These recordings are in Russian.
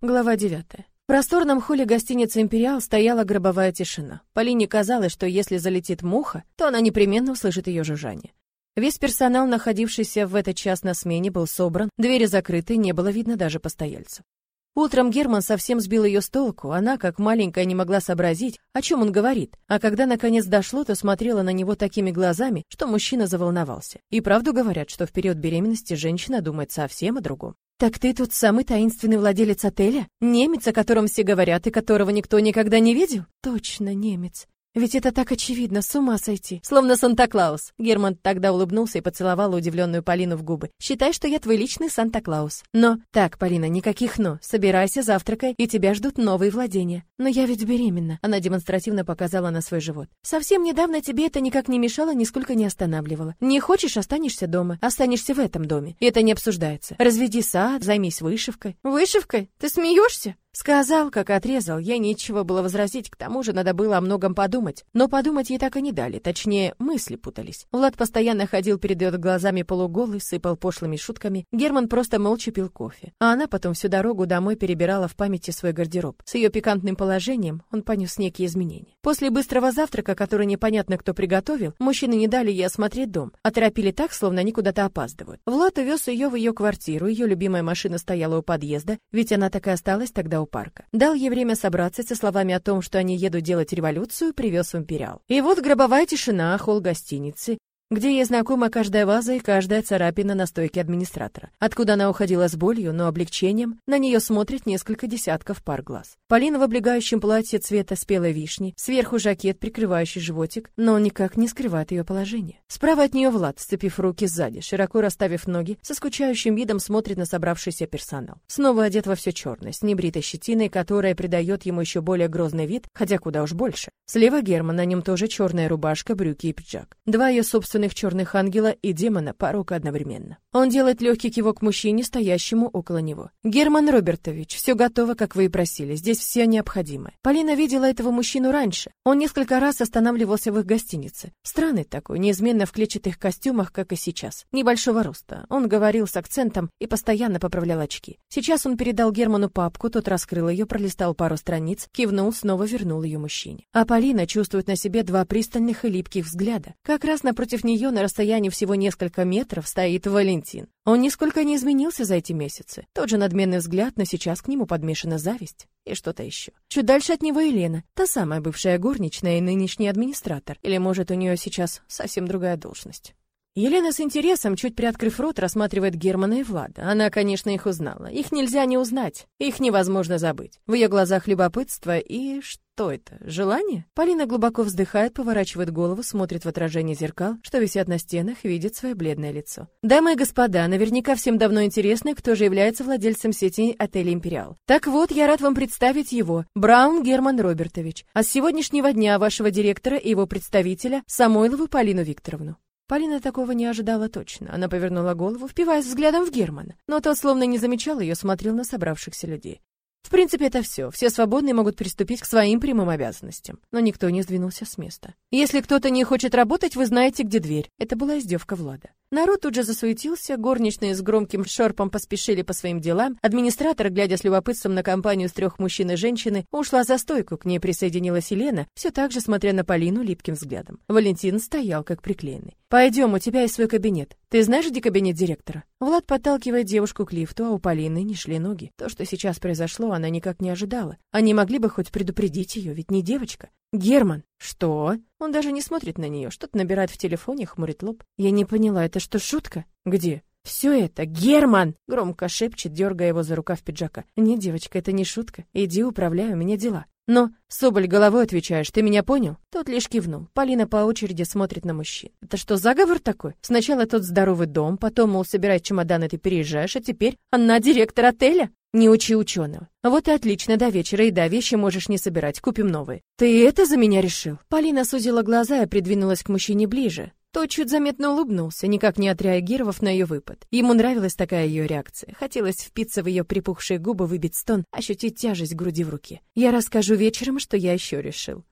Глава 9. В просторном холле гостиницы «Империал» стояла гробовая тишина. Полине казалось, что если залетит муха, то она непременно услышит ее жужжание. Весь персонал, находившийся в этот час на смене, был собран, двери закрыты, не было видно даже постояльцев. Утром Герман совсем сбил ее с толку, она, как маленькая, не могла сообразить, о чем он говорит, а когда наконец дошло, то смотрела на него такими глазами, что мужчина заволновался. И правду говорят, что в период беременности женщина думает совсем о другом. «Так ты тут самый таинственный владелец отеля? Немец, о котором все говорят и которого никто никогда не видел?» «Точно, немец. Ведь это так очевидно, с ума сойти. Словно Санта-Клаус». Герман тогда улыбнулся и поцеловал удивленную Полину в губы. «Считай, что я твой личный Санта-Клаус. Но...» «Так, Полина, никаких «но». Собирайся, завтракай, и тебя ждут новые владения». «Но я ведь беременна». Она демонстративно показала на свой живот. «Совсем недавно тебе это никак не мешало, нисколько не останавливало. Не хочешь, останешься дома. Останешься в этом доме. И это не обсуждается. Разведи сад, займись вышивкой». «Вышивкой? Ты смеешься?» Сказал, как отрезал, ей нечего было возразить, к тому же надо было о многом подумать. Но подумать ей так и не дали, точнее, мысли путались. Влад постоянно ходил перед ее глазами полуголый, сыпал пошлыми шутками. Герман просто молча пил кофе. А она потом всю дорогу домой перебирала в памяти свой гардероб. С ее пикантным положением он понес некие изменения. После быстрого завтрака, который непонятно кто приготовил, мужчины не дали ей осмотреть дом, а торопили так, словно они куда-то опаздывают. Влад увез ее в ее квартиру, ее любимая машина стояла у подъезда, ведь она так и осталась тогда у парка. Дал ей время собраться со словами о том, что они едут делать революцию, привез в «Империал». И вот гробовая тишина, холл гостиницы, где ей знакома каждая ваза и каждая царапина на стойке администратора. Откуда она уходила с болью, но облегчением, на нее смотрит несколько десятков пар глаз. Полина в облегающем платье цвета спелой вишни, сверху жакет, прикрывающий животик, но он никак не скрывает ее положение. Справа от нее Влад, сцепив руки сзади, широко расставив ноги, со скучающим видом смотрит на собравшийся персонал. Снова одет во все черное, с небритой щетиной, которая придает ему еще более грозный вид, хотя куда уж больше. Слева Герман, на нем тоже черная рубашка, брюки и пиджак. Два ее собственных черных ангела и демона порока одновременно. Он делает легкий кивок мужчине, стоящему около него. «Герман Робертович, все готово, как вы и просили. Здесь все необходимое». Полина видела этого мужчину раньше. Он несколько раз останавливался в их гостинице. Странный такой, неизменно в клетчатых костюмах, как и сейчас. Небольшого роста. Он говорил с акцентом и постоянно поправлял очки. Сейчас он передал Герману папку, тот раскрыл ее, пролистал пару страниц, кивнул, снова вернул ее мужчине. А Полина чувствует на себе два пристальных и липких взгляда. Как раз напротив нее на расстоянии всего несколько метров стоит Валентин. Он нисколько не изменился за эти месяцы. Тот же надменный взгляд, но сейчас к нему подмешана зависть и что-то еще. Чуть дальше от него Елена, та самая бывшая горничная и нынешний администратор. Или, может, у нее сейчас совсем другая должность. Елена с интересом, чуть приоткрыв рот, рассматривает Германа и Влада. Она, конечно, их узнала. Их нельзя не узнать. Их невозможно забыть. В ее глазах любопытство и... Что это? Желание? Полина глубоко вздыхает, поворачивает голову, смотрит в отражение зеркал, что висят на стенах, видит свое бледное лицо. Дамы и господа, наверняка всем давно интересно, кто же является владельцем сети отелей «Империал». Так вот, я рад вам представить его, Браун Герман Робертович, а с сегодняшнего дня вашего директора и его представителя Самойлову Полину Викторовну. Полина такого не ожидала точно. Она повернула голову, впиваясь взглядом в Германа. Но тот словно не замечал ее, смотрел на собравшихся людей. В принципе, это все. Все свободные могут приступить к своим прямым обязанностям. Но никто не сдвинулся с места. Если кто-то не хочет работать, вы знаете, где дверь. Это была издевка Влада. Народ тут же засуетился, горничные с громким шорпом поспешили по своим делам. Администратор, глядя с любопытством на компанию из 3 мужчин и женщины, ушла за стойку, к ней присоединилась Елена, все так же смотря на Полину липким взглядом. Валентин стоял как приклеенный. «Пойдем, у тебя есть свой кабинет. Ты знаешь, где кабинет директора?» Влад подталкивает девушку к лифту, а у Полины не шли ноги. То, что сейчас произошло, она никак не ожидала. Они могли бы хоть предупредить ее, ведь не девочка. «Герман!» «Что?» Он даже не смотрит на нее, что-то набирает в телефоне, хмурит лоб. «Я не поняла, это что, шутка?» «Где?» «Все это, Герман!» Громко шепчет, дергая его за рукав пиджака. «Нет, девочка, это не шутка. Иди, управляй, у меня дела». «Но, Соболь, головой отвечаешь, ты меня понял?» Тот лишь кивнул. Полина по очереди смотрит на мужчин. «Это что, заговор такой? Сначала тот здоровый дом, потом, мол, собирай чемоданы, ты переезжаешь, а теперь она директор отеля?» «Не учи ученого. Вот и отлично, до вечера, и да, вещи можешь не собирать, купим новые». «Ты это за меня решил?» Полина сузила глаза и придвинулась к мужчине ближе. Тот чуть заметно улыбнулся, никак не отреагировав на ее выпад. Ему нравилась такая ее реакция. Хотелось впиться в ее припухшие губы, выбить стон, ощутить тяжесть груди в руке. «Я расскажу вечером, что я еще решил».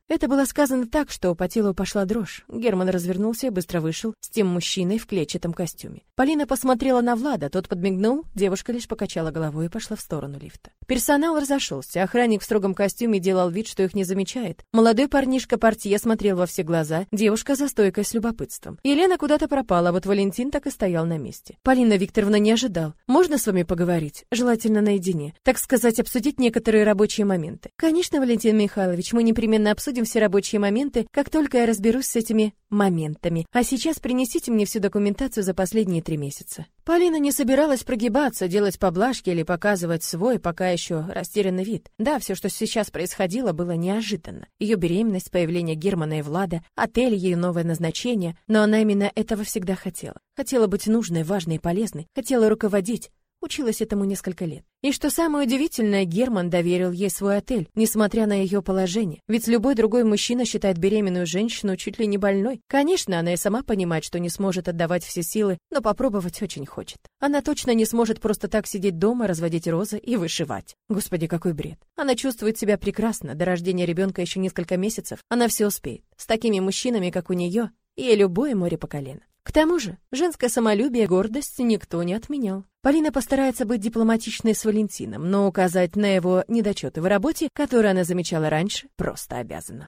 Это было сказано так, что по телу пошла дрожь. Герман развернулся и быстро вышел с тем мужчиной в клетчатом костюме. Полина посмотрела на Влада, тот подмигнул, девушка лишь покачала головой и пошла в сторону лифта. Персонал разошелся, охранник в строгом костюме делал вид, что их не замечает. Молодой парнишка-портье смотрел во все глаза, девушка за стойкой с любопытством. Елена куда-то пропала, а вот Валентин так и стоял на месте. Полина Викторовна не ожидал. Можно с вами поговорить? Желательно наедине. Так сказать, обсудить некоторые рабочие моменты. Конечно, Валентин Михайлович, мы непременно обсудим все рабочие моменты, как только я разберусь с этими моментами. А сейчас принесите мне всю документацию за последние 3 месяца. Полина не собиралась прогибаться, делать поблажки или показывать свой пока еще растерянный вид. Да, все, что сейчас происходило, было неожиданно. Ее беременность, появление Германа и Влада, отель, ее новое назначение, но она именно этого всегда хотела. Хотела быть нужной, важной и полезной, хотела руководить. Училась этому несколько лет. И что самое удивительное, Герман доверил ей свой отель, несмотря на ее положение. Ведь любой другой мужчина считает беременную женщину чуть ли не больной. Конечно, она и сама понимает, что не сможет отдавать все силы, но попробовать очень хочет. Она точно не сможет просто так сидеть дома, разводить розы и вышивать. Господи, какой бред. Она чувствует себя прекрасно. До рождения ребенка еще несколько месяцев. Она все успеет. С такими мужчинами, как у нее, ей любое море по колено. К тому же, женское самолюбие и гордость никто не отменял. Полина постарается быть дипломатичной с Валентином, но указать на его недочеты в работе, которые она замечала раньше, просто обязана.